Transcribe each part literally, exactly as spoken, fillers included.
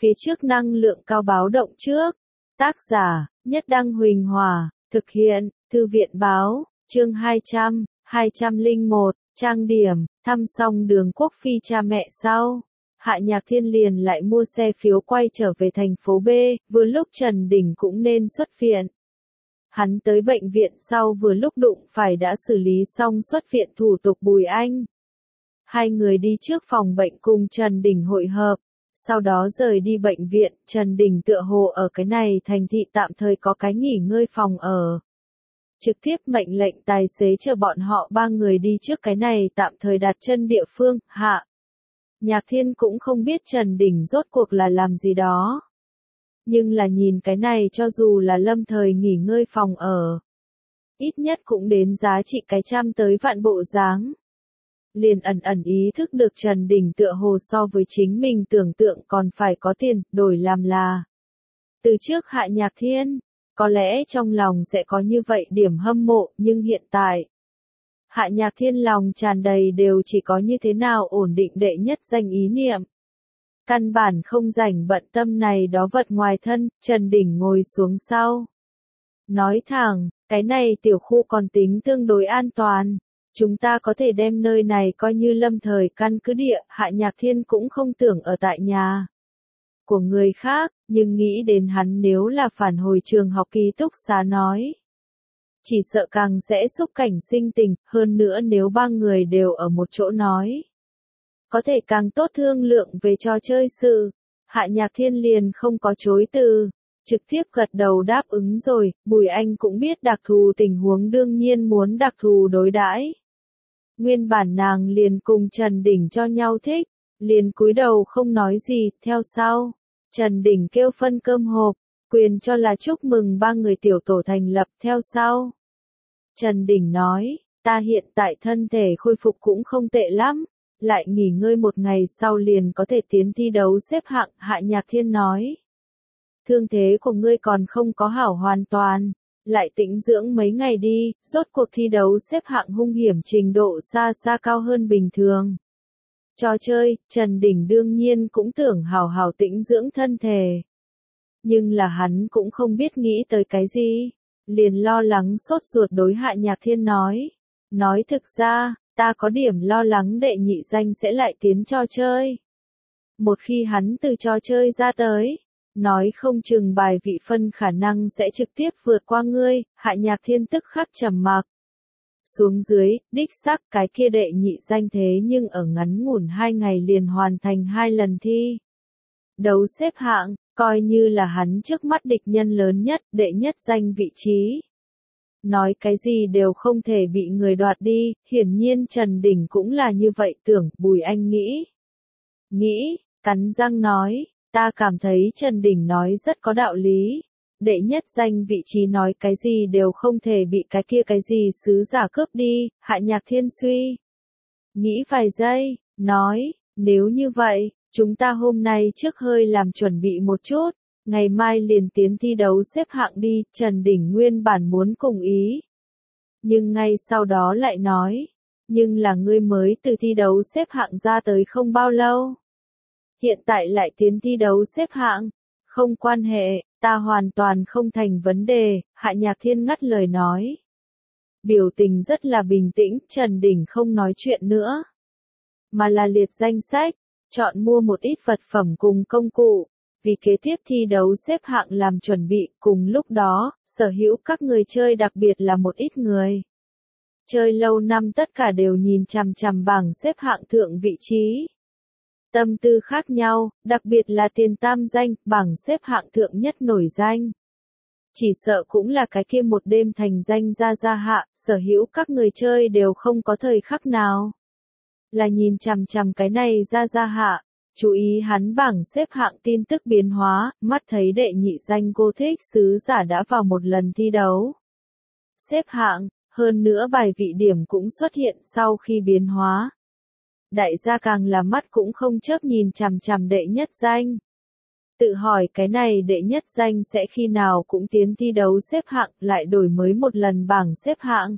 Phía trước năng lượng cao báo động trước. Tác giả, Nhất Đăng Huỳnh Hòa, thực hiện, Thư viện báo, chương hai trăm, hai trăm lẻ một, trang điểm, thăm xong đường Quốc Phi cha mẹ sau. Hạ Nhạc Thiên liền lại mua xe phiếu quay trở về thành phố B, vừa lúc Trần Đình cũng nên xuất viện. Hắn tới bệnh viện sau vừa lúc đụng phải đã xử lý xong xuất viện thủ tục Bùi Anh. Hai người đi trước phòng bệnh cùng Trần Đình hội hợp, sau đó rời đi bệnh viện. Trần Đình tựa hồ ở cái này thành thị tạm thời có cái nghỉ ngơi phòng ở. Trực tiếp mệnh lệnh tài xế chở bọn họ ba người đi trước cái này tạm thời đặt chân địa phương. Hạ Nhạc Thiên cũng không biết Trần Đình rốt cuộc là làm gì đó. Nhưng là nhìn cái này cho dù là lâm thời nghỉ ngơi phòng ở, ít nhất cũng đến giá trị cái trăm tới vạn bộ dáng. Liền ẩn ẩn ý thức được Trần Đình tựa hồ so với chính mình tưởng tượng còn phải có tiền, đổi làm là. Từ trước Hạ Nhạc Thiên, có lẽ trong lòng sẽ có như vậy điểm hâm mộ, nhưng hiện tại, Hạ Nhạc Thiên lòng tràn đầy đều chỉ có như thế nào ổn định đệ nhất danh ý niệm. Căn bản không rảnh bận tâm này đó vật ngoài thân. Trần Đình ngồi xuống sau. Nói thẳng, cái này tiểu khu còn tính tương đối an toàn. Chúng ta có thể đem nơi này coi như lâm thời căn cứ địa. Hạ Nhạc Thiên cũng không tưởng ở tại nhà của người khác, nhưng nghĩ đến hắn nếu là phản hồi trường học ký túc xá nói. Chỉ sợ càng sẽ xúc cảnh sinh tình, hơn nữa nếu ba người đều ở một chỗ nói. Có thể càng tốt thương lượng về trò chơi sự. Hạ Nhạc Thiên liền không có chối từ, trực tiếp gật đầu đáp ứng rồi. Bùi Anh cũng biết đặc thù tình huống đương nhiên muốn đặc thù đối đãi. Nguyên bản nàng liền cùng Trần Đình cho nhau thích, liền cúi đầu không nói gì. Theo sau, Trần Đình kêu phân cơm hộp, quyền cho là chúc mừng ba người tiểu tổ thành lập. Theo sau, Trần Đình nói, ta hiện tại thân thể khôi phục cũng không tệ lắm. Lại nghỉ ngơi một ngày sau liền có thể tiến thi đấu xếp hạng. Hạ Nhạc Thiên nói, thương thế của ngươi còn không có hảo hoàn toàn, lại tĩnh dưỡng mấy ngày đi. Rốt cuộc thi đấu xếp hạng hung hiểm trình độ xa xa cao hơn bình thường. Trò chơi, Trần Đình đương nhiên cũng tưởng hảo hảo tĩnh dưỡng thân thể. Nhưng là hắn cũng không biết nghĩ tới cái gì, liền lo lắng sốt ruột đối Hạ Nhạc Thiên nói, nói thực ra, ta có điểm lo lắng đệ nhị danh sẽ lại tiến trò chơi. Một khi hắn từ trò chơi ra tới, nói không chừng bài vị phân khả năng sẽ trực tiếp vượt qua ngươi. Hạ Nhạc Thiên tức khắc trầm mặc. Xuống dưới, đích xác cái kia đệ nhị danh thế nhưng ở ngắn ngủn hai ngày liền hoàn thành hai lần thi đấu xếp hạng, coi như là hắn trước mắt địch nhân lớn nhất, đệ nhất danh vị trí. Nói cái gì đều không thể bị người đoạt đi. Hiển nhiên Trần Đình cũng là như vậy tưởng. Bùi Anh nghĩ, nghĩ, cắn răng nói, ta cảm thấy Trần Đình nói rất có đạo lý. Đệ nhất danh vị trí nói cái gì đều không thể bị cái kia cái gì sứ giả cướp đi. Hạ Nhạc Thiên suy nghĩ vài giây, nói, nếu như vậy, chúng ta hôm nay trước hơi làm chuẩn bị một chút. Ngày mai liền tiến thi đấu xếp hạng đi. Trần Đình nguyên bản muốn cùng ý, nhưng ngay sau đó lại nói, nhưng là ngươi mới từ thi đấu xếp hạng ra tới không bao lâu. Hiện tại lại tiến thi đấu xếp hạng, không quan hệ, ta hoàn toàn không thành vấn đề. Hạ Nhạc Thiên ngắt lời nói. Biểu tình rất là bình tĩnh. Trần Đình không nói chuyện nữa, mà là liệt danh sách, chọn mua một ít vật phẩm cùng công cụ, vì kế tiếp thi đấu xếp hạng làm chuẩn bị. Cùng lúc đó, sở hữu các người chơi đặc biệt là một ít người chơi lâu năm tất cả đều nhìn chằm chằm bảng xếp hạng thượng vị trí. Tâm tư khác nhau, đặc biệt là tiền tam danh, bảng xếp hạng thượng nhất nổi danh. Chỉ sợ cũng là cái kia một đêm thành danh ra ra Hạ. Sở hữu các người chơi đều không có thời khắc nào là nhìn chằm chằm cái này ra ra Hạ. Chú ý hắn bảng xếp hạng tin tức biến hóa, mắt thấy đệ nhị danh Gothic sứ giả đã vào một lần thi đấu xếp hạng, hơn nữa bài vị điểm cũng xuất hiện sau khi biến hóa. Đại gia càng là mắt cũng không chớp nhìn chằm chằm đệ nhất danh. Tự hỏi cái này đệ nhất danh sẽ khi nào cũng tiến thi đấu xếp hạng, lại đổi mới một lần bảng xếp hạng.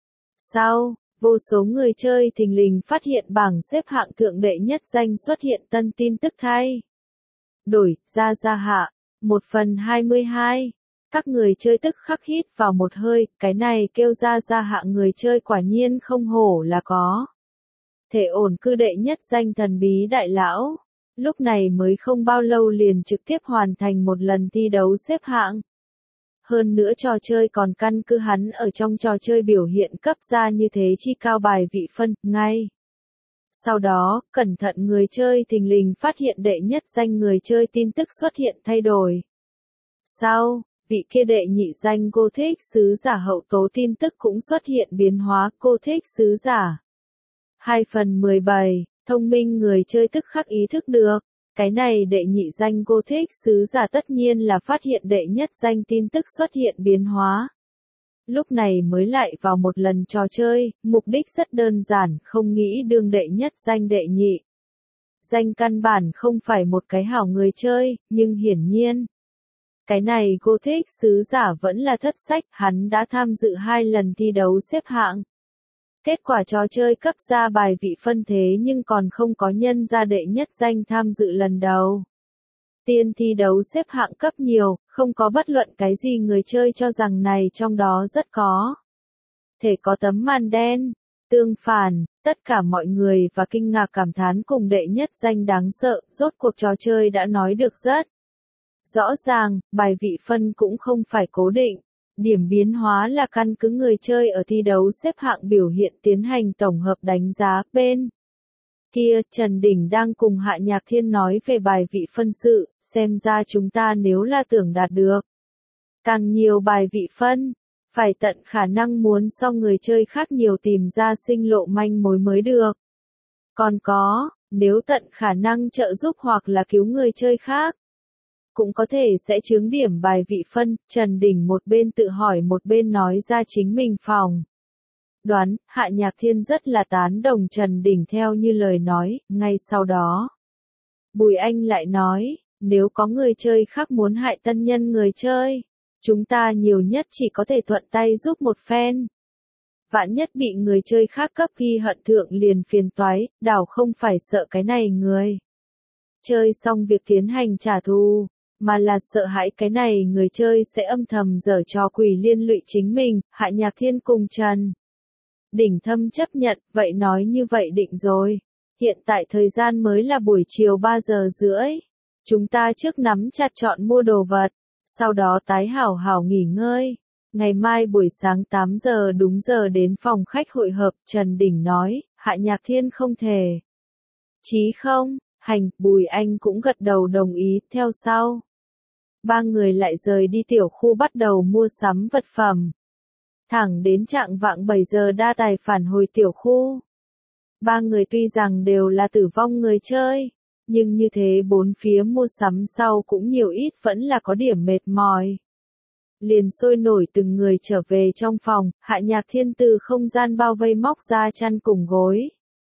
Sau, vô số người chơi thình lình phát hiện bảng xếp hạng thượng đệ nhất danh xuất hiện tân tin tức thay. đổi, ra ra hạ. Một phần hai mươi hai. Các người chơi tức khắc hít vào một hơi, cái này kêu ra ra hạ người chơi quả nhiên không hổ là có. Thể ổn cư đệ nhất danh thần bí đại lão. Lúc này mới không bao lâu liền trực tiếp hoàn thành một lần thi đấu xếp hạng. Hơn nữa trò chơi còn căn cứ hắn ở trong trò chơi biểu hiện cấp ra như thế chi cao bài vị phân, ngay. Sau đó, cẩn thận người chơi thình lình phát hiện đệ nhất danh người chơi tin tức xuất hiện thay đổi. Sau, vị kia đệ nhị danh Gothic sứ giả hậu tố tin tức cũng xuất hiện biến hóa Gothic sứ giả. hai phần mười bảy, thông minh người chơi tức khắc ý thức được. Cái này đệ nhị danh Gothic sứ giả tất nhiên là phát hiện đệ nhất danh tin tức xuất hiện biến hóa. Lúc này mới lại vào một lần trò chơi, mục đích rất đơn giản, không nghĩ đương đệ nhất danh đệ nhị. Danh căn bản không phải một cái hảo người chơi, nhưng hiển nhiên. Cái này Gothic sứ giả vẫn là thất sách, hắn đã tham dự hai lần thi đấu xếp hạng. Kết quả trò chơi cấp ra bài vị phân thế nhưng còn không có nhân ra đệ nhất danh tham dự lần đầu. Tiên thi đấu xếp hạng cấp nhiều, không có bất luận cái gì người chơi cho rằng này trong đó rất có. Thể có tấm màn đen. Tương phản, tất cả mọi người và kinh ngạc cảm thán cùng đệ nhất danh đáng sợ, rốt cuộc trò chơi đã nói được rất. Rõ ràng, bài vị phân cũng không phải cố định. Điểm biến hóa là căn cứ người chơi ở thi đấu xếp hạng biểu hiện tiến hành tổng hợp đánh giá bên. Kia, Trần Đình đang cùng Hạ Nhạc Thiên nói về bài vị phân sự, xem ra chúng ta nếu là tưởng đạt được. Càng nhiều bài vị phân, phải tận khả năng muốn so người chơi khác nhiều tìm ra sinh lộ manh mối mới được. Còn có, nếu tận khả năng trợ giúp hoặc là cứu người chơi khác, cũng có thể sẽ chướng điểm bài vị phân, Trần Đình một bên tự hỏi một bên nói ra chính mình phòng. Đoán, Hạ Nhạc Thiên rất là tán đồng Trần Đình theo như lời nói, ngay sau đó. Bùi Anh lại nói, nếu có người chơi khác muốn hại tân nhân người chơi, chúng ta nhiều nhất chỉ có thể thuận tay giúp một phen. Vạn nhất bị người chơi khác cấp ghi hận thượng liền phiền toái, đảo không phải sợ cái này người. Chơi xong việc tiến hành trả thù, mà là sợ hãi cái này người chơi sẽ âm thầm giở trò quỷ liên lụy chính mình, Hạ Nhạc Thiên cùng Trần Đình thâm chấp nhận, vậy nói như vậy định rồi. Hiện tại thời gian mới là buổi chiều ba giờ rưỡi. Chúng ta trước nắm chặt chọn mua đồ vật, sau đó tái hảo hảo nghỉ ngơi. Ngày mai buổi sáng tám giờ đúng giờ đến phòng khách hội hợp, Trần Đình nói, Hạ Nhạc Thiên không thể. Chí không, hành, Bùi Anh cũng gật đầu đồng ý, theo sau. Ba người lại rời đi tiểu khu bắt đầu mua sắm vật phẩm. Thẳng đến trạng vạng bảy giờ đa tài phản hồi tiểu khu. Ba người tuy rằng đều là tử vong người chơi, nhưng như thế bốn phía mua sắm sau cũng nhiều ít vẫn là có điểm mệt mỏi. Liền sôi nổi từng người trở về trong phòng, Hạ Nhạc Thiên từ không gian bao vây móc ra chăn cùng gối.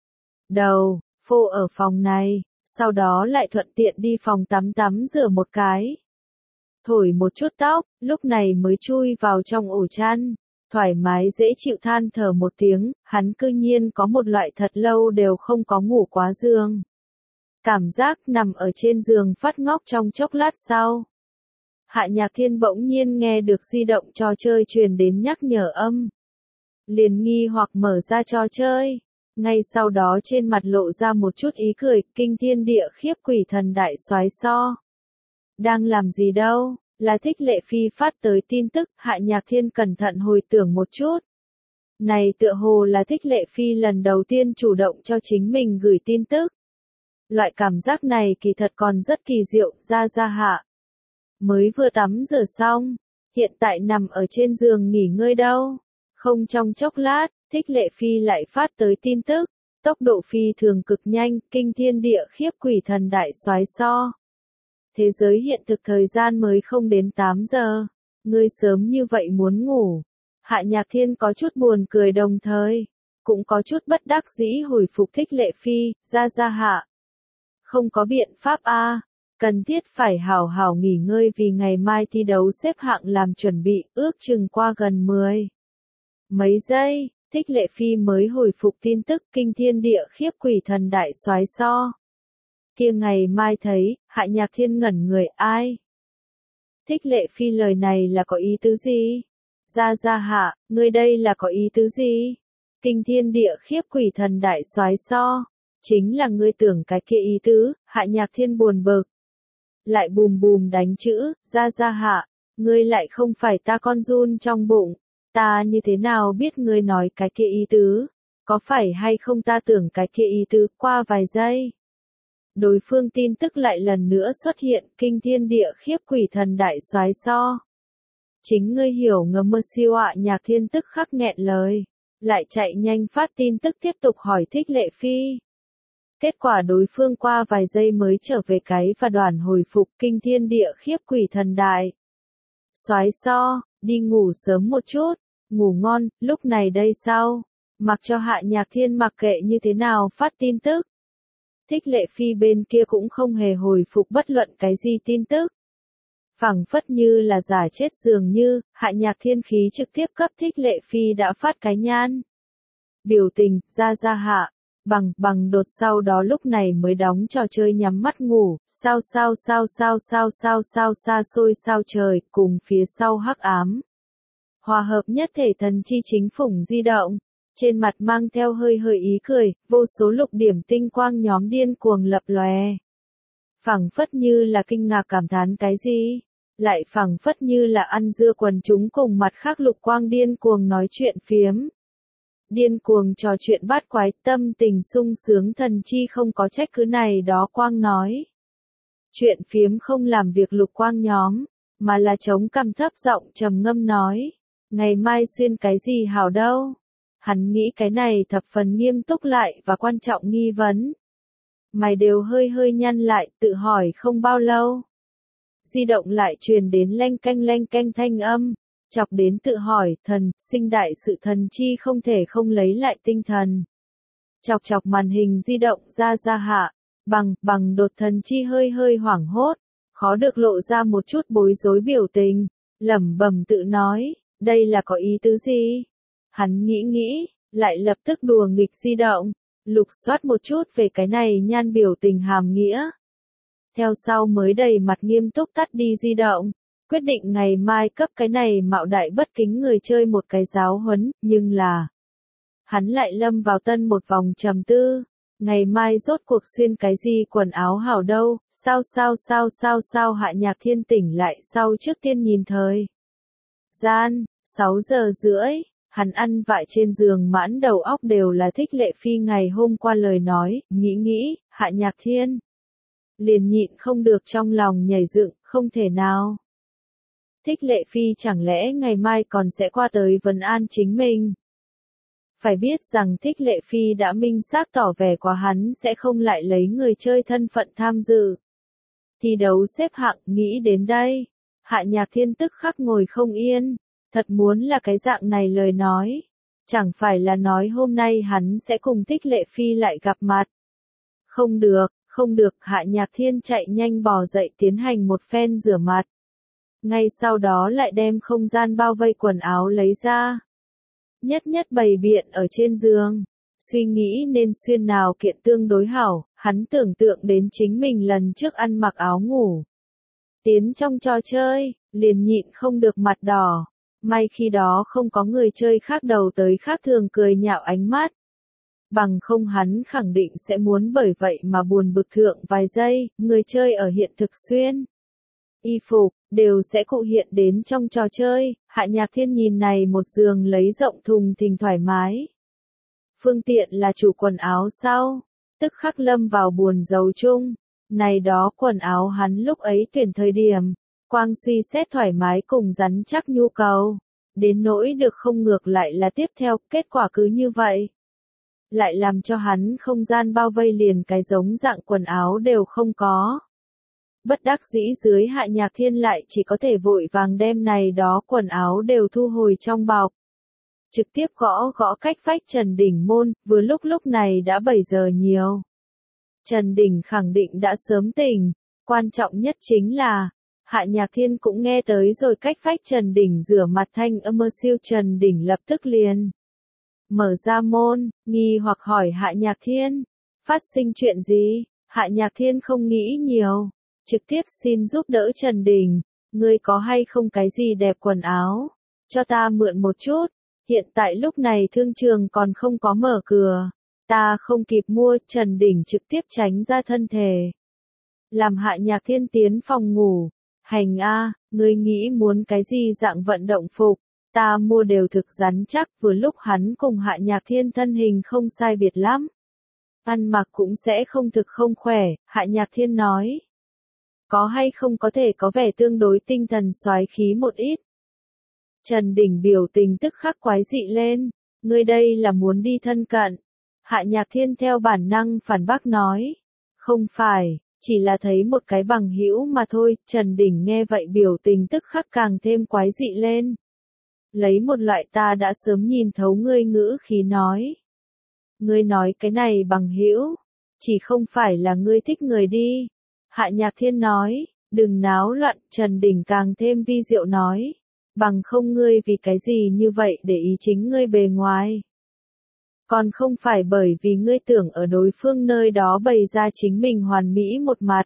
Đầu, phô ở phòng này, sau đó lại thuận tiện đi phòng tắm tắm rửa một cái. Thổi một chút tóc, lúc này mới chui vào trong ổ chăn. Thoải mái dễ chịu than thở một tiếng, hắn cư nhiên có một loại thật lâu đều không có ngủ quá giường. Cảm giác nằm ở trên giường phát ngốc trong chốc lát sau. Hạ Nhạc Thiên bỗng nhiên nghe được di động trò chơi truyền đến nhắc nhở âm. Liền nghi hoặc mở ra trò chơi. Ngay sau đó trên mặt lộ ra một chút ý cười, kinh thiên địa khiếp quỷ thần đại soái so. Đang làm gì đâu? Là Thích Lệ Phi phát tới tin tức, Hạ Nhạc Thiên cẩn thận hồi tưởng một chút. Này tựa hồ là Thích Lệ Phi lần đầu tiên chủ động cho chính mình gửi tin tức. Loại cảm giác này kỳ thật còn rất kỳ diệu, ra ra hạ. Mới vừa tắm rửa xong, hiện tại nằm ở trên giường nghỉ ngơi đâu. Không trong chốc lát, Thích Lệ Phi lại phát tới tin tức, tốc độ phi thường cực nhanh, kinh thiên địa khiếp quỷ thần đại soái so. Thế giới hiện thực thời gian mới không đến tám giờ. Ngươi sớm như vậy muốn ngủ. Hạ Nhạc Thiên có chút buồn cười đồng thời. Cũng có chút bất đắc dĩ hồi phục Thích Lệ Phi, ra ra hạ. Không có biện pháp a, cần thiết phải hảo hảo nghỉ ngơi vì ngày mai thi đấu xếp hạng làm chuẩn bị, ước chừng qua gần mười. Mấy giây, Thích Lệ Phi mới hồi phục tin tức kinh thiên địa khiếp quỷ thần đại soái so. Kia ngày mai thấy, Hạ Nhạc Thiên ngẩn người, ai? Thích Lệ Phi lời này là có ý tứ gì? Gia Gia Hạ, ngươi đây là có ý tứ gì? Kinh thiên địa khiếp quỷ thần đại soái so, chính là ngươi tưởng cái kia ý tứ. Hạ Nhạc Thiên buồn bực, lại bùm bùm đánh chữ, Gia Gia Hạ, ngươi lại không phải ta con run trong bụng, ta như thế nào biết ngươi nói cái kia ý tứ, có phải hay không ta tưởng cái kia ý tứ. Qua vài giây, đối phương tin tức lại lần nữa xuất hiện, kinh thiên địa khiếp quỷ thần đại soái so. Chính ngươi hiểu ngầm mơ siêu ạ. Nhạc Thiên tức khắc nghẹn lời, lại chạy nhanh phát tin tức tiếp tục hỏi Thích Lệ Phi. Kết quả đối phương qua vài giây mới trở về cái và đoàn hồi phục, kinh thiên địa khiếp quỷ thần đại soái so, đi ngủ sớm một chút, ngủ ngon. Lúc này đây sao? Mặc cho Hạ Nhạc Thiên mặc kệ như thế nào phát tin tức, Thích Lệ Phi bên kia cũng không hề hồi phục bất luận cái gì tin tức. Phẳng phất như là giả chết dường như, Hạ Nhạc Thiên khí trực tiếp cấp Thích Lệ Phi đã phát cái nhan biểu tình, Gia Gia Hạ, bằng, bằng đột sau đó lúc này mới đóng trò chơi nhắm mắt ngủ, sao sao sao sao sao sao sao xa xôi sao trời, cùng phía sau hắc ám. Hòa hợp nhất thể thần chi chính phủng di động, trên mặt mang theo hơi hơi ý cười, vô số lục điểm tinh quang nhóm điên cuồng lập lòe. Phẳng phất như là kinh ngạc cảm thán cái gì, lại phẳng phất như là ăn dưa quần chúng cùng mặt khác lục quang điên cuồng nói chuyện phiếm. Điên cuồng trò chuyện bát quái, tâm tình sung sướng thần chi không có trách cứ này đó quang nói. Chuyện phiếm không làm việc lục quang nhóm, mà là chống cằm thấp giọng trầm ngâm nói. Ngày mai xuyên cái gì hảo đâu? Hắn nghĩ cái này thập phần nghiêm túc lại và quan trọng nghi vấn. Mày đều hơi hơi nhăn lại, tự hỏi không bao lâu. Di động lại truyền đến leng canh leng canh thanh âm. Chọc đến tự hỏi, thần, sinh đại sự thần chi không thể không lấy lại tinh thần. Chọc chọc màn hình di động Gia Gia Hạ, bằng, bằng đột thần chi hơi hơi hoảng hốt, khó được lộ ra một chút bối rối biểu tình, lẩm bẩm tự nói, đây là có ý tứ gì? Hắn nghĩ nghĩ, lại lập tức đùa nghịch di động, lục soát một chút về cái này nhan biểu tình hàm nghĩa. Theo sau mới đầy mặt nghiêm túc tắt đi di động. Quyết định ngày mai cấp cái này mạo đại bất kính người chơi một cái giáo huấn, nhưng là hắn lại lâm vào tân một vòng trầm tư, ngày mai rốt cuộc xuyên cái gì quần áo hảo đâu, sao sao sao sao sao. Hạ Nhạc Thiên tỉnh lại sau trước tiên nhìn thời gian, sáu giờ rưỡi, hắn ăn vại trên giường mãn đầu óc đều là Thích Lệ Phi ngày hôm qua lời nói, nghĩ nghĩ, Hạ Nhạc Thiên liền nhịn không được trong lòng nhảy dựng, không thể nào. Thích Lệ Phi chẳng lẽ ngày mai còn sẽ qua tới vấn an chính mình? Phải biết rằng Thích Lệ Phi đã minh xác tỏ vẻ quá hắn sẽ không lại lấy người chơi thân phận tham dự thi đấu xếp hạng. Nghĩ đến đây, Hạ Nhạc Thiên tức khắc ngồi không yên, thật muốn là cái dạng này lời nói, chẳng phải là nói hôm nay hắn sẽ cùng Thích Lệ Phi lại gặp mặt. Không được, không được. Hạ Nhạc Thiên chạy nhanh bò dậy tiến hành một phen rửa mặt. Ngay sau đó lại đem không gian bao vây quần áo lấy ra. Nhất nhất bày biện ở trên giường. Suy nghĩ nên xuyên nào kiện tương đối hảo, hắn tưởng tượng đến chính mình lần trước ăn mặc áo ngủ. Tiến trong trò chơi, liền nhịn không được mặt đỏ. May khi đó không có người chơi khác đầu tới khác thường cười nhạo ánh mắt. Bằng không hắn khẳng định sẽ muốn bởi vậy mà buồn bực thượng vài giây, người chơi ở hiện thực xuyên y phục, đều sẽ cụ hiện đến trong trò chơi. Hạ Nhạc Thiên nhìn này một giường lấy rộng thùng thình thoải mái. Phương tiện là chủ quần áo sau, tức khắc lâm vào buồn rầu chung. Này đó quần áo hắn lúc ấy tuyển thời điểm, quang suy xét thoải mái cùng rắn chắc nhu cầu. Đến nỗi được không ngược lại là tiếp theo, kết quả cứ như vậy. Lại làm cho hắn không gian bao vây liền cái giống dạng quần áo đều không có. Bất đắc dĩ dưới Hạ Nhạc Thiên lại chỉ có thể vội vàng đem này đó quần áo đều thu hồi trong bọc. Trực tiếp gõ gõ cách vách Trần Đỉnh môn, vừa lúc lúc này đã bảy giờ nhiều. Trần Đỉnh khẳng định đã sớm tỉnh, quan trọng nhất chính là, Hạ Nhạc Thiên cũng nghe tới rồi cách vách Trần Đỉnh rửa mặt thanh âm mơ siêu. Trần Đỉnh lập tức liền mở ra môn, nghi hoặc hỏi Hạ Nhạc Thiên, phát sinh chuyện gì? Hạ Nhạc Thiên không nghĩ nhiều, trực tiếp xin giúp đỡ Trần Đình, ngươi có hay không cái gì đẹp quần áo, cho ta mượn một chút, hiện tại lúc này thương trường còn không có mở cửa, ta không kịp mua. Trần Đình trực tiếp tránh ra thân thể, làm Hạ Nhạc Thiên tiến phòng ngủ, hành a, ngươi nghĩ muốn cái gì dạng vận động phục, ta mua đều thực rắn chắc. Vừa lúc hắn cùng Hạ Nhạc Thiên thân hình không sai biệt lắm, ăn mặc cũng sẽ không thực không khỏe. Hạ Nhạc Thiên nói, có hay không có thể có vẻ tương đối tinh thần soái khí một ít. Trần Đình biểu tình tức khắc quái dị lên, ngươi đây là muốn đi thân cận. Hạ Nhạc Thiên theo bản năng phản bác nói, không phải, chỉ là thấy một cái bằng hữu mà thôi. Trần Đình nghe vậy biểu tình tức khắc càng thêm quái dị lên, lấy một loại ta đã sớm nhìn thấu ngươi ngữ khí nói, ngươi nói cái này bằng hữu, chỉ không phải là ngươi thích người đi. Hạ Nhạc Thiên nói, đừng náo loạn. Trần Đình càng thêm vi diệu nói, bằng không ngươi vì cái gì như vậy để ý chính ngươi bề ngoài, còn không phải bởi vì ngươi tưởng ở đối phương nơi đó bày ra chính mình hoàn mỹ một mặt.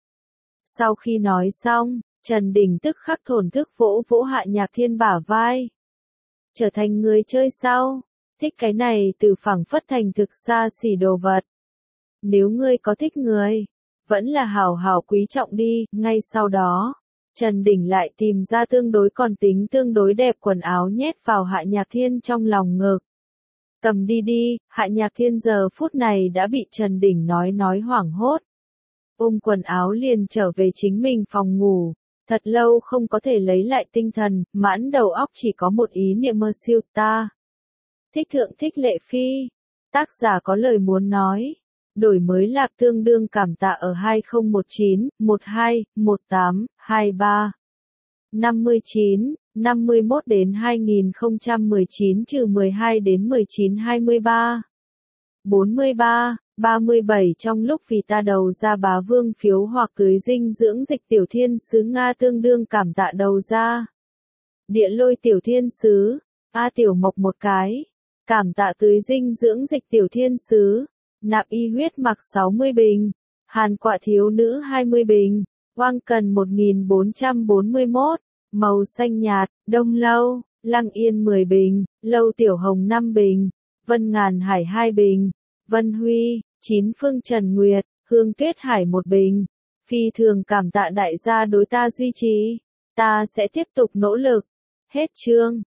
Sau khi nói xong, Trần Đình tức khắc thổn thức vỗ vỗ Hạ Nhạc Thiên bả vai, trở thành người chơi sao, thích cái này từ phẳng phất thành thực xa xỉ đồ vật. Nếu ngươi có thích người, vẫn là hảo hảo quý trọng đi. Ngay sau đó, Trần Đình lại tìm ra tương đối còn tính tương đối đẹp quần áo nhét vào Hạ Nhạc Thiên trong lòng ngực. Cầm đi đi. Hạ Nhạc Thiên giờ phút này đã bị Trần Đình nói nói hoảng hốt, ôm quần áo liền trở về chính mình phòng ngủ, thật lâu không có thể lấy lại tinh thần, mãn đầu óc chỉ có một ý niệm mơ siêu. Ta thích thượng thích Lệ Phi. Tác giả có lời muốn nói. Đổi mới lạc tương đương cảm tạ ở hai không một chín, một hai, một tám, hai ba, năm chín, năm mốt đến hai không một chín trừ mười hai đến mười chín hai mươi ba, bốn mươi ba, ba mươi bảy. Trong lúc vì ta đầu ra bá vương phiếu hoặc tưới dinh dưỡng dịch tiểu thiên sứ Nga tương đương cảm tạ đầu ra. Địa lôi tiểu thiên sứ, A tiểu mộc một cái, cảm tạ tưới dinh dưỡng dịch tiểu thiên sứ. Nạp y huyết mặc sáu mươi bình, hàn quạ thiếu nữ hai mươi bình, oang cần một nghìn bốn trăm bốn mươi mốt, màu xanh nhạt, đông lâu, lăng yên mười bình, lâu tiểu hồng năm bình, vân ngàn hải hai bình, vân huy, chín phương trần nguyệt, hương tuyết hải một bình. Phi thường cảm tạ đại gia đối ta duy trì, ta sẽ tiếp tục nỗ lực. Hết chương.